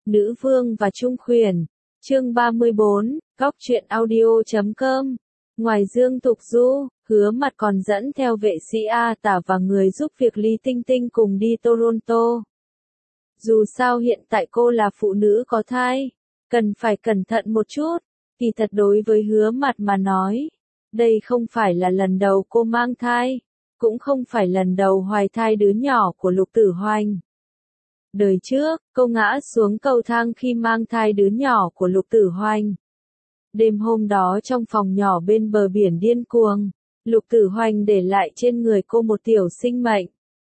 Nữ vương và trung khuyển. Chương 34, góc truyện audio.com. Ngoài Dương Tục Du, Hứa Mặt còn dẫn theo vệ sĩ A Tả và người giúp việc Lý Tinh Tinh cùng đi Toronto. Dù sao hiện tại cô là phụ nữ có thai, cần phải cẩn thận một chút. Kỳ thật đối với Hứa Mặt mà nói, đây không phải là lần đầu cô mang thai, cũng không phải lần đầu hoài thai đứa nhỏ của Lục Tử Hoành. Đời trước, cô ngã xuống cầu thang khi mang thai đứa nhỏ của Lục Tử Hoành. Đêm hôm đó trong phòng nhỏ bên bờ biển điên cuồng, Lục Tử Hoành để lại trên người cô một tiểu sinh mệnh.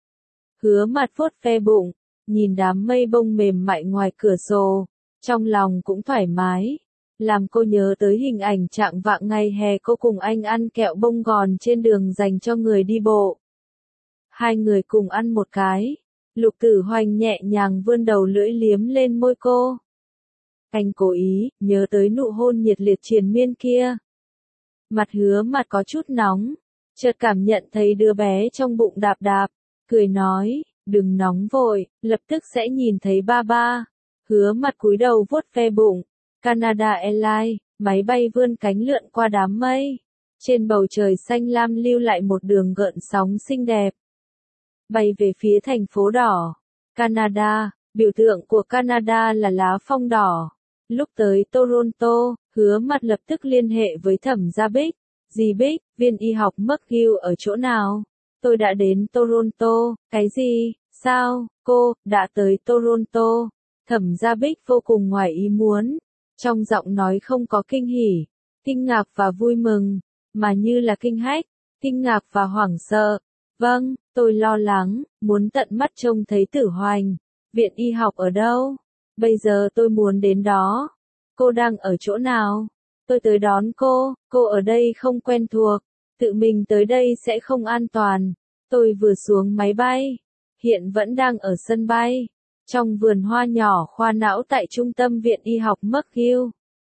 Hứa Mặt vuốt ve bụng, nhìn đám mây bông mềm mại ngoài cửa sổ, trong lòng cũng thoải mái, làm cô nhớ tới hình ảnh trạng vạng ngày hè cô cùng anh ăn kẹo bông gòn trên đường dành cho người đi bộ. Hai người cùng ăn một cái, Lục Tử Hoành nhẹ nhàng vươn đầu lưỡi liếm lên môi cô. Anh cố ý, nhớ tới nụ hôn nhiệt liệt triền miên kia. Mặt Hứa Mặt có chút nóng, chợt cảm nhận thấy đứa bé trong bụng đạp đạp, cười nói, đừng nóng vội, lập tức sẽ nhìn thấy ba ba. Hứa Mặt cúi đầu vuốt ve bụng. Canada Airlines, máy bay vươn cánh lượn qua đám mây. Trên bầu trời xanh lam lưu lại một đường gợn sóng xinh đẹp. Bay về phía thành phố đỏ. Canada, biểu tượng của Canada là lá phong đỏ. Lúc tới Toronto, Hứa Mặt lập tức liên hệ với Thẩm Gia Bích. Dì Bích, viên y học McGill ở chỗ nào? Tôi đã đến Toronto. Cái gì? Sao? Cô, đã tới Toronto. Thẩm Gia Bích vô cùng ngoài ý muốn. Trong giọng nói không có kinh hỉ, kinh ngạc và vui mừng, mà như là kinh hách, kinh ngạc và hoảng sợ. Vâng, tôi lo lắng, muốn tận mắt trông thấy Tử Hoành. Viện y học ở đâu? Bây giờ tôi muốn đến đó. Cô đang ở chỗ nào? Tôi tới đón cô ở đây không quen thuộc, tự mình tới đây sẽ không an toàn. Tôi vừa xuống máy bay, hiện vẫn đang ở sân bay. Trong vườn hoa nhỏ khoa não tại trung tâm viện y học McGill.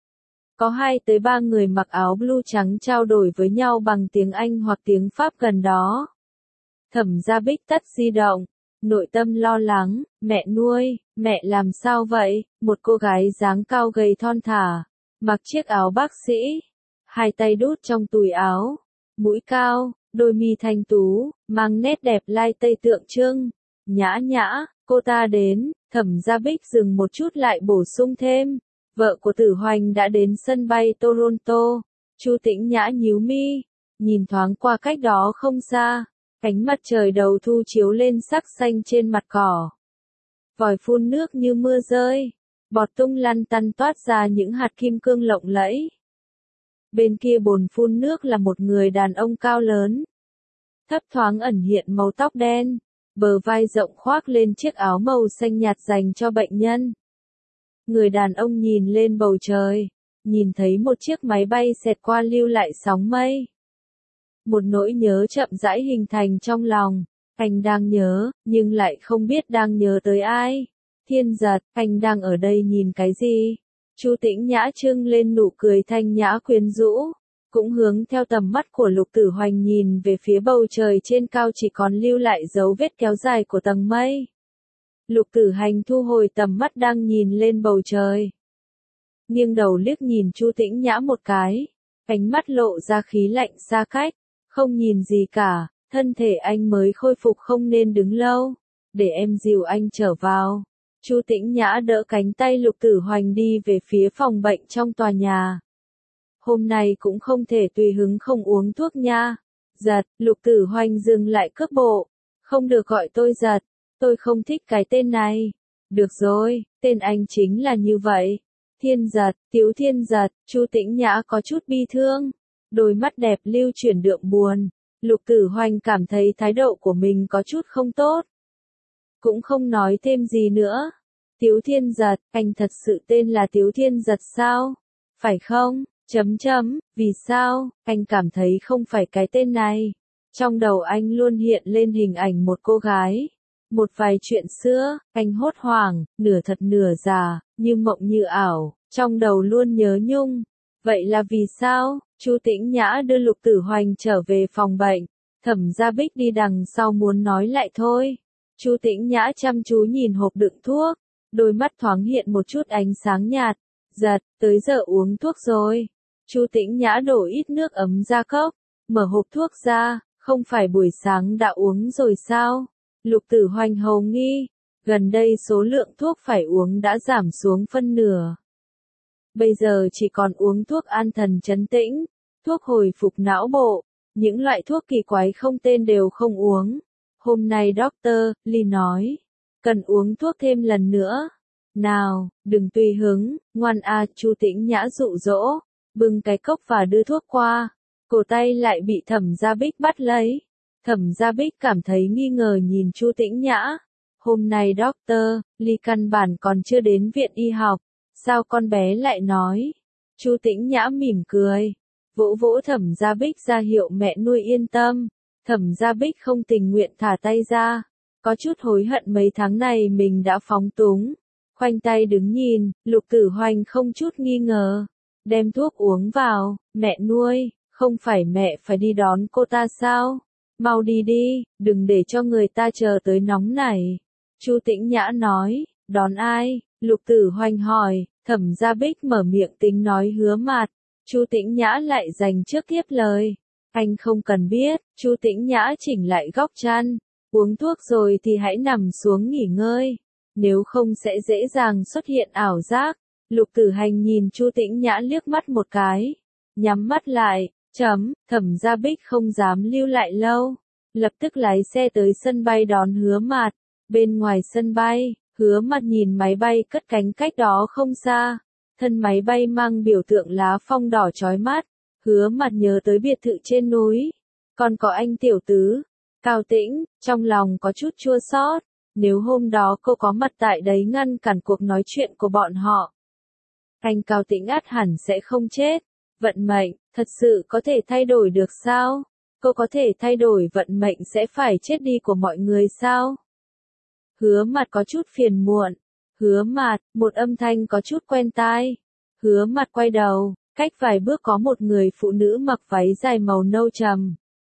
Có 2 tới 3 người mặc áo blue trắng trao đổi với nhau bằng tiếng Anh hoặc tiếng Pháp gần đó. Thẩm Gia Bích tắt di động, nội tâm lo lắng, mẹ nuôi, mẹ làm sao vậy? Một cô gái dáng cao gầy thon thả, mặc chiếc áo bác sĩ, 2 tay đút trong túi áo, mũi cao, đôi mi thanh tú, mang nét đẹp lai tây tượng trưng, nhã nhã. Cô ta đến, Thẩm Gia Bích dừng một chút lại bổ sung thêm, vợ của Tử Hoành đã đến sân bay Toronto. Chu Tĩnh Nhã nhíu mi, nhìn thoáng qua cách đó không xa, ánh mặt trời đầu thu chiếu lên sắc xanh trên mặt cỏ. Vòi phun nước như mưa rơi, bọt tung lăn tăn toát ra những hạt kim cương lộng lẫy. Bên kia bồn phun nước là một người đàn ông cao lớn, thấp thoáng ẩn hiện màu tóc đen. Bờ vai rộng khoác lên chiếc áo màu xanh nhạt dành cho bệnh nhân. Người đàn ông nhìn lên bầu trời, nhìn thấy một chiếc máy bay xẹt qua lưu lại sóng mây. Một nỗi nhớ chậm rãi hình thành trong lòng, anh đang nhớ, nhưng lại không biết đang nhớ tới ai. Thiên Giật, anh đang ở đây nhìn cái gì? Chu Tĩnh Nhã trưng lên nụ cười thanh nhã quyến rũ. Cũng hướng theo tầm mắt của Lục Tử Hoành nhìn về phía bầu trời trên cao chỉ còn lưu lại dấu vết kéo dài của tầng mây. Lục Tử Hoành thu hồi tầm mắt đang nhìn lên bầu trời. Nghiêng đầu liếc nhìn Chu Tĩnh Nhã một cái, ánh mắt lộ ra khí lạnh xa cách, không nhìn gì cả, thân thể anh mới khôi phục không nên đứng lâu, để em dìu anh trở vào. Chu Tĩnh Nhã đỡ cánh tay Lục Tử Hoành đi về phía phòng bệnh trong tòa nhà. Hôm nay cũng không thể tùy hứng không uống thuốc nha. Giật, Lục Tử Hoành dừng lại cước bộ. Không được gọi tôi Giật, tôi không thích cái tên này. Được rồi, tên anh chính là như vậy. Thiên Giật, Tiếu Thiên Giật. Chu Tĩnh Nhã có chút bi thương, đôi mắt đẹp lưu chuyển đượm buồn. Lục Tử Hoành cảm thấy thái độ của mình có chút không tốt, cũng không nói thêm gì nữa. Tiếu Thiên Giật, anh thật sự tên là Tiếu Thiên Giật sao? Phải không? Vì sao, anh cảm thấy không phải cái tên này. Trong đầu anh luôn hiện lên hình ảnh một cô gái. Một vài chuyện xưa, anh hốt hoảng, nửa thật nửa giả, như mộng như ảo, trong đầu luôn nhớ nhung. Vậy là vì sao? Chu Tĩnh Nhã đưa Lục Tử Hoành trở về phòng bệnh. Thẩm Gia Bích đi đằng sau muốn nói lại thôi. Chu Tĩnh Nhã chăm chú nhìn hộp đựng thuốc. đôi mắt thoáng hiện một chút ánh sáng nhạt. Giật, tới giờ uống thuốc rồi. Chu Tĩnh Nhã đổ ít nước ấm ra cốc, mở hộp thuốc ra, không phải buổi sáng đã uống rồi sao? Lục Tử Hoành hầu nghi, gần đây số lượng thuốc phải uống đã giảm xuống phân nửa. Bây giờ chỉ còn uống thuốc an thần trấn tĩnh, thuốc hồi phục não bộ, những loại thuốc kỳ quái không tên đều không uống. Hôm nay Dr. Lee nói, cần uống thuốc thêm lần nữa. Nào, đừng tùy hứng, ngoan Chu Tĩnh Nhã dụ dỗ, bưng cái cốc và đưa thuốc qua. Cổ tay lại bị Thẩm Gia Bích bắt lấy. Thẩm Gia Bích cảm thấy nghi ngờ nhìn Chu Tĩnh Nhã. Hôm nay Dr. Lee căn bản còn chưa đến viện y học, sao con bé lại nói? Chu Tĩnh Nhã mỉm cười, vỗ vỗ Thẩm Gia Bích ra hiệu mẹ nuôi yên tâm. Thẩm Gia Bích không tình nguyện thả tay ra, có chút hối hận mấy tháng này mình đã phóng túng. Khoanh tay đứng nhìn, Lục Tử Hoành không chút nghi ngờ, đem thuốc uống vào. Mẹ nuôi, không phải mẹ phải đi đón cô ta sao? Mau đi đi, đừng để cho người ta chờ tới nóng này. Chu Tĩnh Nhã nói, đón ai? Lục Tử Hoành hỏi. Thẩm Gia Bích mở miệng tính nói Hứa Mạt. Chu Tĩnh Nhã lại dành trước tiếp lời. Anh không cần biết. Chu Tĩnh Nhã chỉnh lại góc chăn. Uống thuốc rồi thì hãy nằm xuống nghỉ ngơi. Nếu không sẽ dễ dàng xuất hiện ảo giác. Lục Tử Hành nhìn Chu Tĩnh Nhã liếc mắt một cái. Nhắm mắt lại. Thẩm Gia Bích không dám lưu lại lâu. Lập tức lái xe tới sân bay đón Hứa Mạt. Bên ngoài sân bay, Hứa Mạt nhìn máy bay cất cánh cách đó không xa. Thân máy bay mang biểu tượng lá phong đỏ chói mắt. Hứa Mạt nhớ tới biệt thự trên núi. Còn có anh tiểu tứ, Cao Tĩnh, trong lòng có chút chua xót. Nếu hôm đó cô có mặt tại đấy ngăn cản cuộc nói chuyện của bọn họ, anh Cao Tĩnh ắt hẳn sẽ không chết. Vận mệnh, thật sự có thể thay đổi được sao? Cô có thể thay đổi vận mệnh sẽ phải chết đi của mọi người sao? Hứa Mạt có chút phiền muộn. Hứa Mạt, một âm thanh có chút quen tai. Hứa Mạt quay đầu, cách vài bước có một người phụ nữ mặc váy dài màu nâu trầm.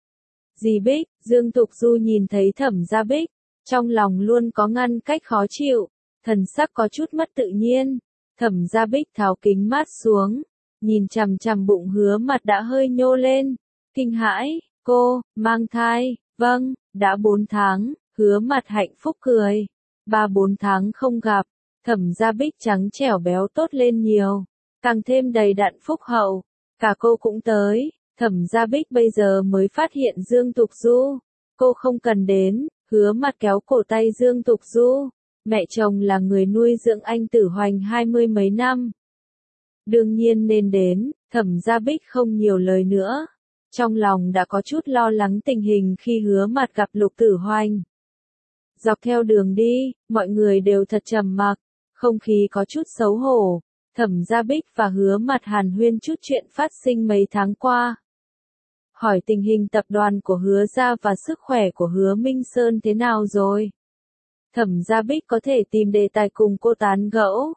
Dì Bích, Dương Tục Du nhìn thấy Thẩm Gia Bích, trong lòng luôn có ngăn cách khó chịu, thần sắc có chút mất tự nhiên. Thẩm Gia Bích tháo kính mát xuống, nhìn chằm chằm bụng Hứa Mạt đã hơi nhô lên, kinh hãi, cô, mang thai, vâng, đã 4 tháng, Hứa Mạt hạnh phúc cười, 3-4 tháng không gặp, Thẩm Gia Bích trắng trẻo béo tốt lên nhiều, càng thêm đầy đặn phúc hậu, cả cô cũng tới. Thẩm Gia Bích bây giờ mới phát hiện Dương Tục Du, cô không cần đến. Hứa Mạt kéo cổ tay Dương Tục Du, mẹ chồng là người nuôi dưỡng anh Tử Hoành 20 mấy năm. Đương nhiên nên đến. Thẩm Gia Bích không nhiều lời nữa. Trong lòng đã có chút lo lắng tình hình khi Hứa Mạt gặp Lục Tử Hoành. Dọc theo đường đi, mọi người đều thật trầm mặc, không khí có chút xấu hổ. Thẩm Gia Bích và Hứa Mạt hàn huyên chút chuyện phát sinh mấy tháng qua. Hỏi tình hình tập đoàn của Hứa Gia và sức khỏe của Hứa Minh Sơn thế nào rồi. Thẩm Gia Bích có thể tìm đề tài cùng cô tán gẫu.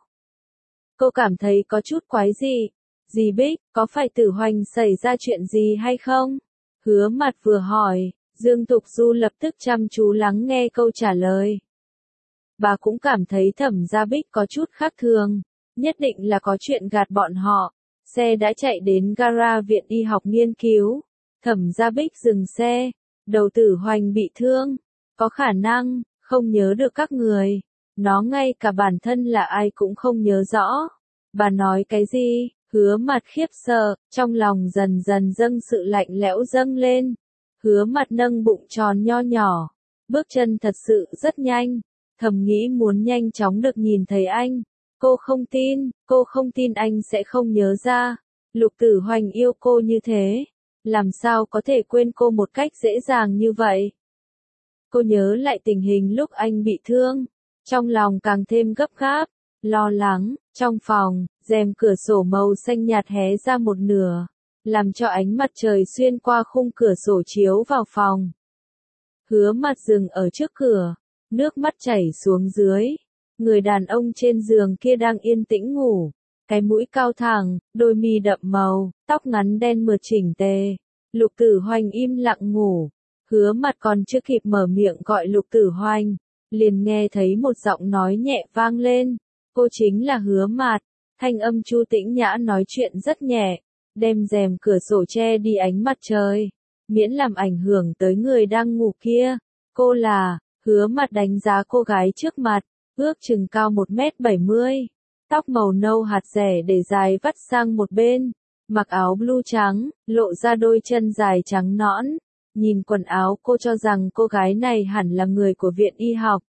Cô cảm thấy có chút quái dị. Dì Bích, có phải Tử Hoành xảy ra chuyện gì hay không? Hứa Mạt vừa hỏi, Dương Tục Du lập tức chăm chú lắng nghe câu trả lời. Bà cũng cảm thấy Thẩm Gia Bích có chút khác thường, nhất định là có chuyện gạt bọn họ. Xe đã chạy đến gara viện y học nghiên cứu. Thẩm Gia Bích dừng xe, đầu Tử Hoành bị thương, có khả năng, không nhớ được các người. Nó ngay cả bản thân là ai cũng không nhớ rõ. Bà nói cái gì? Hứa Mạt khiếp sợ, trong lòng dần dần dâng sự lạnh lẽo dâng lên. Hứa Mạt nâng bụng tròn nho nhỏ, bước chân thật sự rất nhanh, thầm nghĩ muốn nhanh chóng được nhìn thấy anh. Cô không tin anh sẽ không nhớ ra. Lục Tử Hoành yêu cô như thế, làm sao có thể quên cô một cách dễ dàng như vậy? Cô nhớ lại tình hình lúc anh bị thương, trong lòng càng thêm gấp gáp, lo lắng. Trong phòng, rèm cửa sổ màu xanh nhạt hé ra một nửa, làm cho ánh mặt trời xuyên qua khung cửa sổ chiếu vào phòng. Hứa Mạt dừng ở trước cửa, nước mắt chảy xuống dưới. Người đàn ông trên giường kia đang yên tĩnh ngủ, cái mũi cao thẳng, đôi mi đậm màu, tóc ngắn đen mượt chỉnh tề. Lục Tử Hoành im lặng ngủ. Hứa Mạt còn chưa kịp mở miệng gọi Lục Tử Hoành, liền nghe thấy một giọng nói nhẹ vang lên. Cô chính là Hứa Mạt. Thanh âm Chu Tĩnh Nhã nói chuyện rất nhẹ, đem rèm cửa sổ che đi ánh mặt trời, miễn làm ảnh hưởng tới người đang ngủ kia. Cô là, Hứa Mạt đánh giá cô gái trước mặt, ước chừng cao 1m70, tóc màu nâu hạt rẻ để dài vắt sang một bên, mặc áo blue trắng, lộ ra đôi chân dài trắng nõn. Nhìn quần áo cô cho rằng cô gái này hẳn là người của viện y học.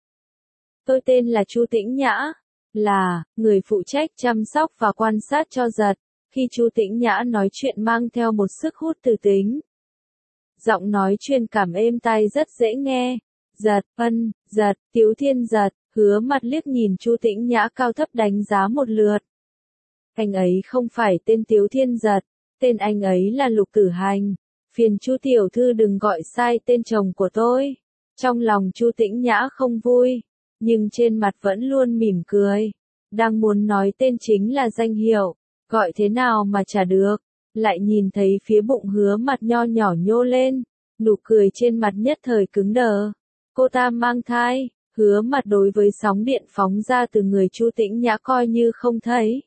Tôi tên là Chu Tĩnh Nhã, là người phụ trách chăm sóc và quan sát cho Giật. Khi Chu Tĩnh Nhã nói chuyện mang theo một sức hút từ tính. Giọng nói truyền cảm êm tai rất dễ nghe. Giật, Giật, Tiếu Thiên Giật. Hứa Mặt liếc nhìn Chu Tĩnh Nhã cao thấp đánh giá một lượt. Anh ấy không phải tên Tiếu Thiên Giật, tên anh ấy là Lục Tử Hành. Phiền Chu tiểu thư đừng gọi sai tên chồng của tôi. Trong lòng Chu Tĩnh Nhã không vui, nhưng trên mặt vẫn luôn mỉm cười. Đang muốn nói tên chính là danh hiệu, gọi thế nào mà chả được. Lại nhìn thấy phía bụng Hứa Mặt nho nhỏ nhô lên, nụ cười trên mặt nhất thời cứng đờ. Cô ta mang thai. Hứa Mặt đối với sóng điện phóng ra từ người Chu Tĩnh Nhã coi như không thấy.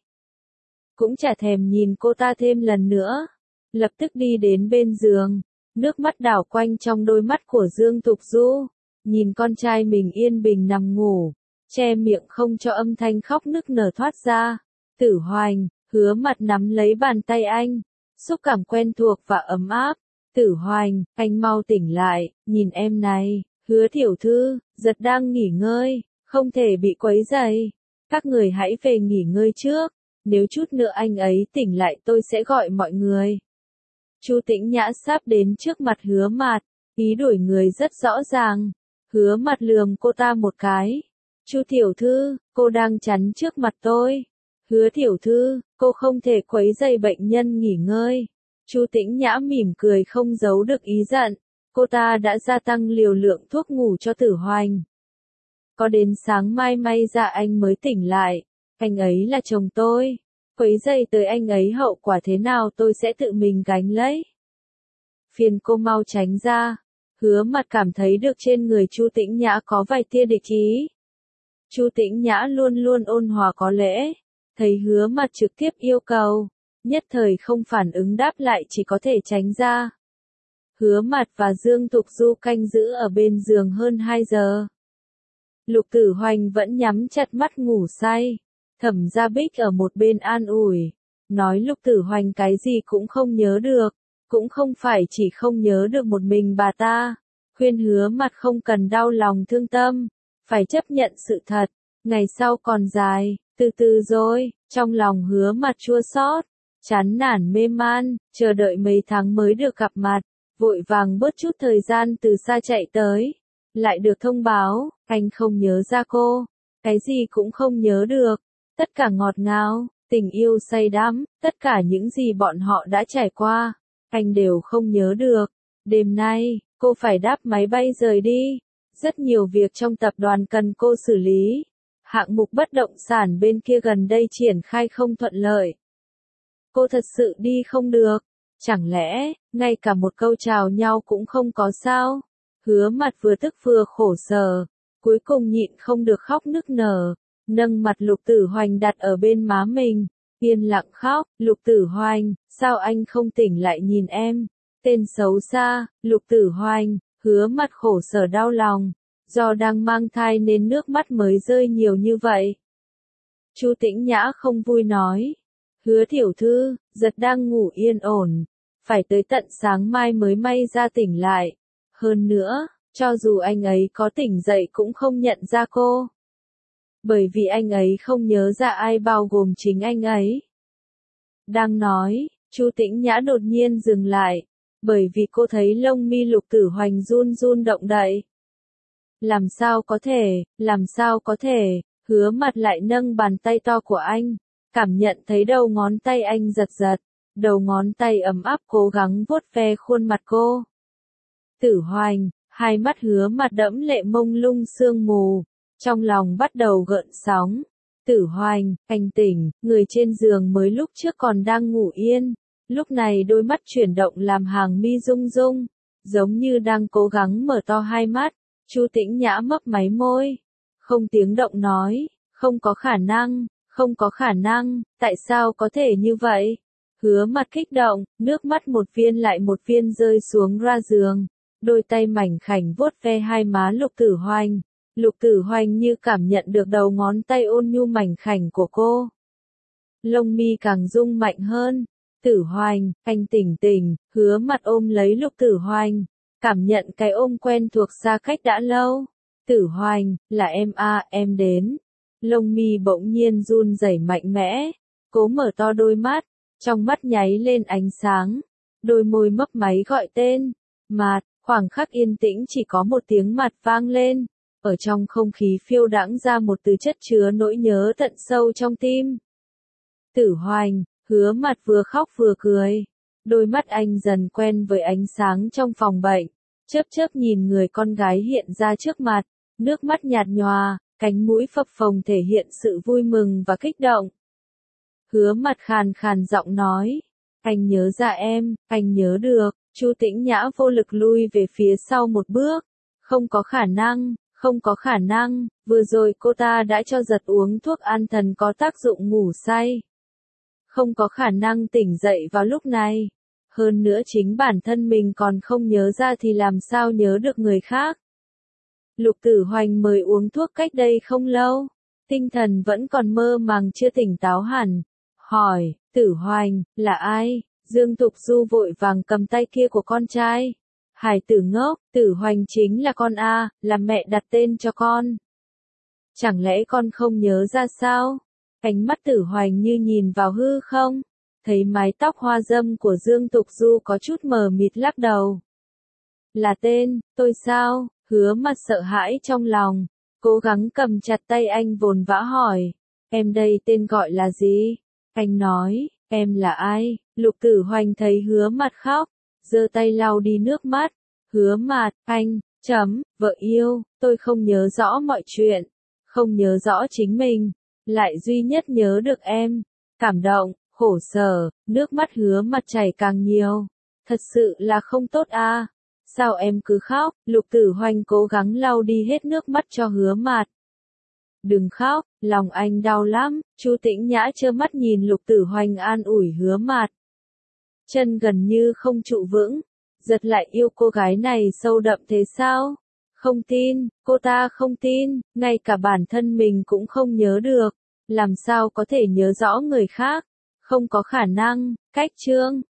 Cũng chả thèm nhìn cô ta thêm lần nữa. Lập tức đi đến bên giường, nước mắt đảo quanh trong đôi mắt của Dương Tục Du. Nhìn con trai mình yên bình nằm ngủ, che miệng không cho âm thanh khóc nức nở thoát ra. Tử Hoành, Hứa Mặt nắm lấy bàn tay anh, xúc cảm quen thuộc và ấm áp. Tử Hoành, anh mau tỉnh lại, nhìn em này. Hứa tiểu thư, Giật đang nghỉ ngơi, không thể bị quấy rầy. Các người hãy về nghỉ ngơi trước, nếu chút nữa anh ấy tỉnh lại tôi sẽ gọi mọi người. Chu Tĩnh Nhã sắp đến trước mặt Hứa Mạt, ý đuổi người rất rõ ràng. Hứa Mạt lườm cô ta một cái. Chu tiểu thư, cô đang chắn trước mặt tôi. Hứa tiểu thư, cô không thể quấy rầy bệnh nhân nghỉ ngơi. Chu Tĩnh Nhã mỉm cười không giấu được ý giận. Cô ta đã gia tăng liều lượng thuốc ngủ cho Tử Hoành. Có đến sáng mai may ra anh mới tỉnh lại. Anh ấy là chồng tôi. Quấy rầy tới anh ấy hậu quả thế nào tôi sẽ tự mình gánh lấy. Phiền cô mau tránh ra. Hứa Mặt cảm thấy được trên người Chu Tĩnh Nhã có vài tia địch ý. Chu Tĩnh Nhã luôn luôn ôn hòa có lễ. Thấy Hứa Mặt trực tiếp yêu cầu, nhất thời không phản ứng đáp lại chỉ có thể tránh ra. Hứa Mặt và Dương Tục Du canh giữ ở bên giường hơn 2 giờ. Lục Tử Hoành vẫn nhắm chặt mắt ngủ say. Thẩm Gia Bích ở một bên an ủi, nói Lục Tử Hoành cái gì cũng không nhớ được, cũng không phải chỉ không nhớ được một mình bà ta. Khuyên Hứa Mặt không cần đau lòng thương tâm, phải chấp nhận sự thật, ngày sau còn dài, từ từ rồi. Trong lòng Hứa Mặt chua xót, chán nản mê man, chờ đợi mấy tháng mới được gặp mặt. Vội vàng bớt chút thời gian từ xa chạy tới, lại được thông báo, anh không nhớ ra cô, cái gì cũng không nhớ được, tất cả ngọt ngào, tình yêu say đắm, tất cả những gì bọn họ đã trải qua, anh đều không nhớ được. Đêm nay, cô phải đáp máy bay rời đi, rất nhiều việc trong tập đoàn cần cô xử lý, hạng mục bất động sản bên kia gần đây triển khai không thuận lợi. Cô thật sự đi không được. Chẳng lẽ, ngay cả một câu chào nhau cũng không có sao? Hứa Mặt vừa tức vừa khổ sở, cuối cùng nhịn không được khóc nức nở, nâng mặt Lục Tử Hoành đặt ở bên má mình, yên lặng khóc. Lục Tử Hoành, sao anh không tỉnh lại nhìn em? Tên xấu xa. Lục Tử Hoành. Hứa Mặt khổ sở đau lòng, do đang mang thai nên nước mắt mới rơi nhiều như vậy. Chu Tĩnh Nhã không vui nói, Hứa tiểu thư, Giật đang ngủ yên ổn, phải tới tận sáng mai mới may ra tỉnh lại. Hơn nữa, cho dù anh ấy có tỉnh dậy cũng không nhận ra cô. Bởi vì anh ấy không nhớ ra ai bao gồm chính anh ấy. Đang nói, Chu Tĩnh Nhã đột nhiên dừng lại, bởi vì cô thấy lông mi Lục Tử Hoành run run động đậy. Làm sao có thể, Hứa Mặt lại nâng bàn tay to của anh, cảm nhận thấy đầu ngón tay anh giật giật. Đầu ngón tay ấm áp cố gắng vuốt ve khuôn mặt cô. Tử Hoành, hai mắt Hứa Mặt đẫm lệ mông lung sương mù, trong lòng bắt đầu gợn sóng. Tử Hoành, anh tỉnh, người trên giường mới lúc trước còn đang ngủ yên, lúc này đôi mắt chuyển động làm hàng mi rung rung, giống như đang cố gắng mở to hai mắt. Chu Tĩnh Nhã mấp máy môi, không tiếng động nói, Không có khả năng, không có khả năng, tại sao có thể như vậy? Hứa Mặt kích động, nước mắt một viên lại một viên rơi xuống ra giường. Đôi tay mảnh khảnh vuốt ve hai má Lục Tử Hoành. Lục Tử Hoành như cảm nhận được đầu ngón tay ôn nhu mảnh khảnh của cô. Lông mi càng rung mạnh hơn. Tử Hoành, anh tỉnh tỉnh, Hứa Mặt ôm lấy Lục Tử Hoành. Cảm nhận cái ôm quen thuộc xa cách đã lâu. Tử Hoành, là em à, em đến. Lông mi bỗng nhiên run rẩy mạnh mẽ. Cố mở to đôi mắt, trong mắt nháy lên ánh sáng. Đôi môi mấp máy gọi tên. Mạt, khoảng khắc yên tĩnh chỉ có một tiếng Mạt vang lên. Ở trong không khí phiêu đãng ra một từ chất chứa nỗi nhớ tận sâu trong tim. Tử Hoành, Hứa Mặt vừa khóc vừa cười. Đôi mắt anh dần quen với ánh sáng trong phòng bệnh. Chớp chớp nhìn người con gái hiện ra trước mặt. Nước mắt nhạt nhòa, cánh mũi phập phồng thể hiện sự vui mừng và kích động. Hứa Mặt khàn khàn giọng nói. Anh nhớ ra em, anh nhớ được. Chu Tĩnh Nhã vô lực lui về phía sau một bước. Không có khả năng, không có khả năng, vừa rồi cô ta đã cho giật uống thuốc an thần có tác dụng ngủ say. Không có khả năng tỉnh dậy vào lúc này. Hơn nữa chính bản thân mình còn không nhớ ra thì làm sao nhớ được người khác. Lục Tử Hoành mới uống thuốc cách đây không lâu. Tinh thần vẫn còn mơ màng chưa tỉnh táo hẳn. Hỏi, Tử Hoành, là ai? Dương Tục Du vội vàng cầm tay kia của con trai. Hải tử ngốc, Tử Hoành chính là con A, là mẹ đặt tên cho con. Chẳng lẽ con không nhớ ra sao? Ánh mắt Tử Hoành như nhìn vào hư không? Thấy mái tóc hoa dâm của Dương Tục Du có chút mờ mịt lắc đầu. Là tên, tôi sao? Hứa Mặt sợ hãi trong lòng. Cố gắng cầm chặt tay anh vồn vã hỏi. Em đây tên gọi là gì? Anh nói, em là ai? Lục Tử Hoành thấy Hứa Mặt khóc, giơ tay lau đi nước mắt. Hứa Mặt, anh, vợ yêu, tôi không nhớ rõ mọi chuyện. Không nhớ rõ chính mình. Lại duy nhất nhớ được em. Cảm động, khổ sở, nước mắt Hứa Mặt chảy càng nhiều. Thật sự là không tốt à. Sao em cứ khóc? Lục Tử Hoành cố gắng lau đi hết nước mắt cho Hứa Mặt. Đừng khóc, lòng anh đau lắm. Chu Tĩnh Nhã trơ mắt nhìn Lục Tử Hoành an ủi Hứa Mặt. Chân gần như không trụ vững. Giật lại yêu cô gái này sâu đậm thế sao? Không tin, cô ta không tin, ngay cả bản thân mình cũng không nhớ được. Làm sao có thể nhớ rõ người khác? Không có khả năng. Cách chương